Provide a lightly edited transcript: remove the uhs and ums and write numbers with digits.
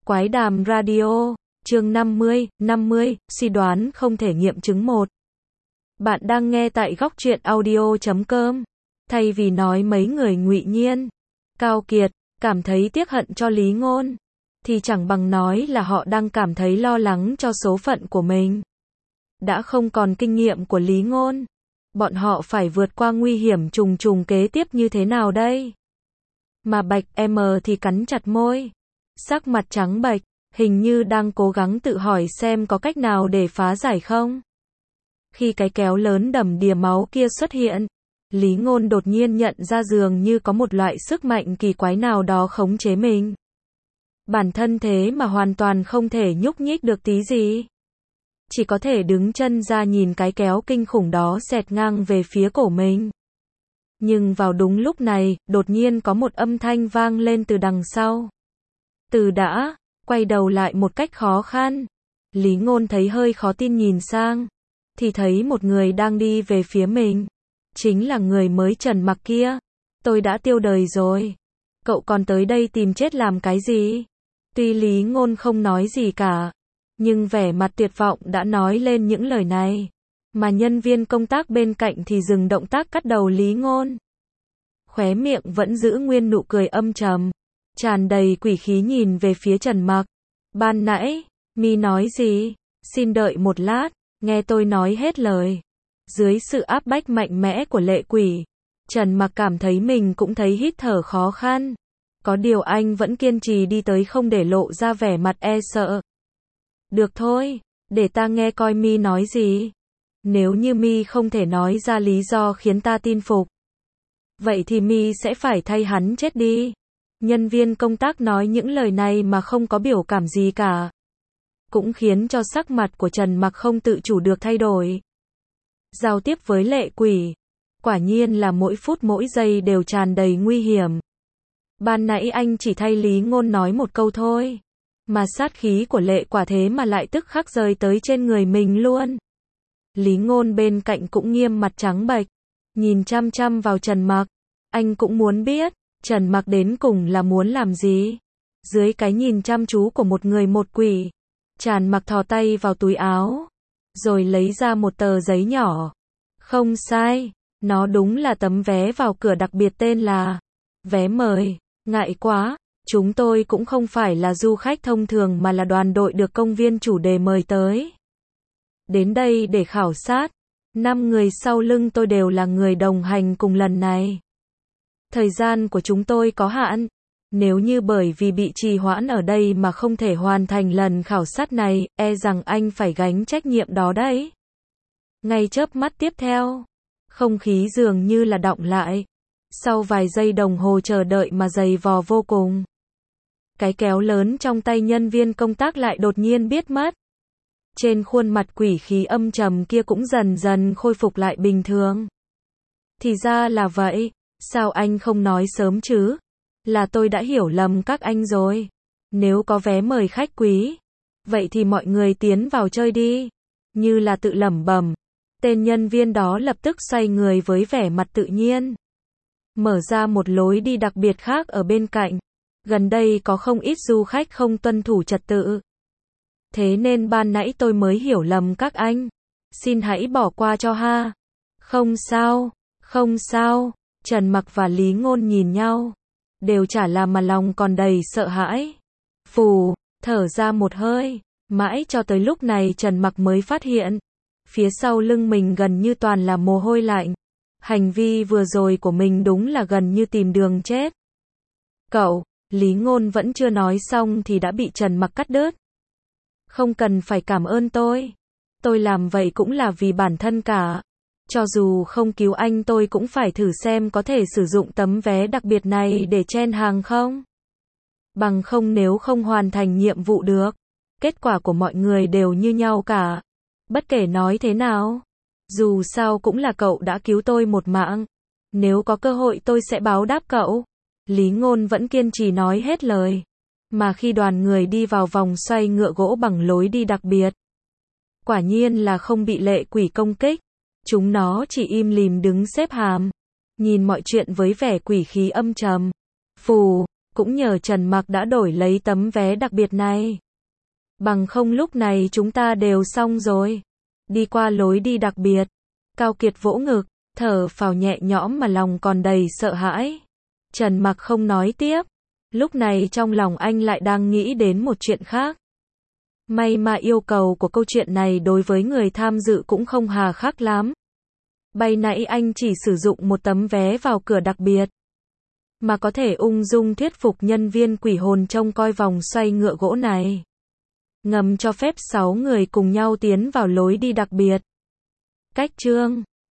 Quái đàm radio, chương 50, suy đoán không thể nghiệm chứng 1. Bạn đang nghe tại góc truyện audio.com. Thay vì nói mấy người ngụy nhiên, Cao Kiệt, cảm thấy tiếc hận cho Lý Ngôn, thì chẳng bằng nói là họ đang cảm thấy lo lắng cho số phận của mình. Đã không còn kinh nghiệm của Lý Ngôn, bọn họ phải vượt qua nguy hiểm trùng trùng kế tiếp như thế nào đây? Mà Bạch M thì cắn chặt môi, sắc mặt trắng bệch, hình như đang cố gắng tự hỏi xem có cách nào để phá giải không. Khi cái kéo lớn đầm đìa máu kia xuất hiện, Lý Ngôn đột nhiên nhận ra dường như có một loại sức mạnh kỳ quái nào đó khống chế mình. Bản thân thế mà hoàn toàn không thể nhúc nhích được tí gì. Chỉ có thể đứng chân ra nhìn cái kéo kinh khủng đó xẹt ngang về phía cổ mình. Nhưng vào đúng lúc này, đột nhiên có một âm thanh vang lên từ đằng sau. Từ đã, quay đầu lại một cách khó khăn. Lý Ngôn thấy hơi khó tin nhìn sang, thì thấy một người đang đi về phía mình. Chính là người mới trần mặc kia. Tôi đã tiêu đời rồi. Cậu còn tới đây tìm chết làm cái gì? Tuy Lý Ngôn không nói gì cả, nhưng vẻ mặt tuyệt vọng đã nói lên những lời này. Mà nhân viên công tác bên cạnh thì dừng động tác cắt đầu Lý Ngôn. Khóe miệng vẫn giữ nguyên nụ cười âm trầm, tràn đầy quỷ khí nhìn về phía Trần Mặc. Ban nãy, mi nói gì? Xin đợi một lát, nghe tôi nói hết lời. Dưới sự áp bách mạnh mẽ của lệ quỷ, Trần Mặc cảm thấy mình cũng thấy hít thở khó khăn. Có điều anh vẫn kiên trì đi tới không để lộ ra vẻ mặt e sợ. Được thôi, để ta nghe coi mi nói gì. Nếu như mi không thể nói ra lý do khiến ta tin phục, vậy thì mi sẽ phải thay hắn chết đi. Nhân viên công tác nói những lời này mà không có biểu cảm gì cả, cũng khiến cho sắc mặt của Trần Mặc không tự chủ được thay đổi. Giao tiếp với lệ quỷ, quả nhiên là mỗi phút mỗi giây đều tràn đầy nguy hiểm. Ban nãy anh chỉ thay Lý Ngôn nói một câu thôi, mà sát khí của lệ quả thế mà lại tức khắc rơi tới trên người mình luôn. Lý Ngôn bên cạnh cũng nghiêm mặt trắng bệch, nhìn chăm chăm vào Trần Mặc. Anh cũng muốn biết, Trần Mặc đến cùng là muốn làm gì? Dưới cái nhìn chăm chú của một người một quỷ, Trần Mặc thò tay vào túi áo, rồi lấy ra một tờ giấy nhỏ. Không sai, nó đúng là tấm vé vào cửa đặc biệt tên là vé mời. Ngại quá, chúng tôi cũng không phải là du khách thông thường mà là đoàn đội được công viên chủ đề mời tới. Đến đây để khảo sát. 5 người sau lưng tôi đều là người đồng hành cùng lần này. Thời gian của chúng tôi có hạn. Nếu như bởi vì bị trì hoãn ở đây mà không thể hoàn thành lần khảo sát này, e rằng anh phải gánh trách nhiệm đó đấy. Ngay chớp mắt tiếp theo, không khí dường như là đọng lại. Sau vài giây đồng hồ chờ đợi mà dày vò vô cùng, cái kéo lớn trong tay nhân viên công tác lại đột nhiên biến mất. Trên khuôn mặt quỷ khí âm trầm kia cũng dần dần khôi phục lại bình thường. Thì ra là vậy, sao anh không nói sớm chứ? Là tôi đã hiểu lầm các anh rồi. Nếu có vé mời khách quý, vậy thì mọi người tiến vào chơi đi. Như là tự lẩm bẩm, tên nhân viên đó lập tức xoay người với vẻ mặt tự nhiên, mở ra một lối đi đặc biệt khác ở bên cạnh. Gần đây có không ít du khách không tuân thủ trật tự, thế nên ban nãy tôi mới hiểu lầm các anh. Xin hãy bỏ qua cho ha. Không sao, không sao. Trần Mặc và Lý Ngôn nhìn nhau, đều chả làm mà lòng còn đầy sợ hãi. Phù, thở ra một hơi. Mãi cho tới lúc này Trần Mặc mới phát hiện, phía sau lưng mình gần như toàn là mồ hôi lạnh. Hành vi vừa rồi của mình đúng là gần như tìm đường chết. Cậu, Lý Ngôn vẫn chưa nói xong thì đã bị Trần Mặc cắt đứt. Không cần phải cảm ơn tôi. Tôi làm vậy cũng là vì bản thân cả. Cho dù không cứu anh tôi cũng phải thử xem có thể sử dụng tấm vé đặc biệt này để chen hàng không. Bằng không nếu không hoàn thành nhiệm vụ được, kết quả của mọi người đều như nhau cả. Bất kể nói thế nào, dù sao cũng là cậu đã cứu tôi một mạng. Nếu có cơ hội tôi sẽ báo đáp cậu. Lý Ngôn vẫn kiên trì nói hết lời. Mà khi đoàn người đi vào vòng xoay ngựa gỗ bằng lối đi đặc biệt, quả nhiên là không bị lệ quỷ công kích. Chúng nó chỉ im lìm đứng xếp hàng, nhìn mọi chuyện với vẻ quỷ khí âm trầm. Phù, cũng nhờ Trần Mặc đã đổi lấy tấm vé đặc biệt này. Bằng không lúc này chúng ta đều xong rồi. Đi qua lối đi đặc biệt. Cao Kiệt vỗ ngực, thở phào nhẹ nhõm mà lòng còn đầy sợ hãi. Trần Mặc không nói tiếp. Lúc này trong lòng anh lại đang nghĩ đến một chuyện khác. May mà yêu cầu của câu chuyện này đối với người tham dự cũng không hà khắc lắm. Bay nãy anh chỉ sử dụng một tấm vé vào cửa đặc biệt, mà có thể ung dung thuyết phục nhân viên quỷ hồn trông coi vòng xoay ngựa gỗ này. Ngầm cho phép 6 người cùng nhau tiến vào lối đi đặc biệt. Cách chương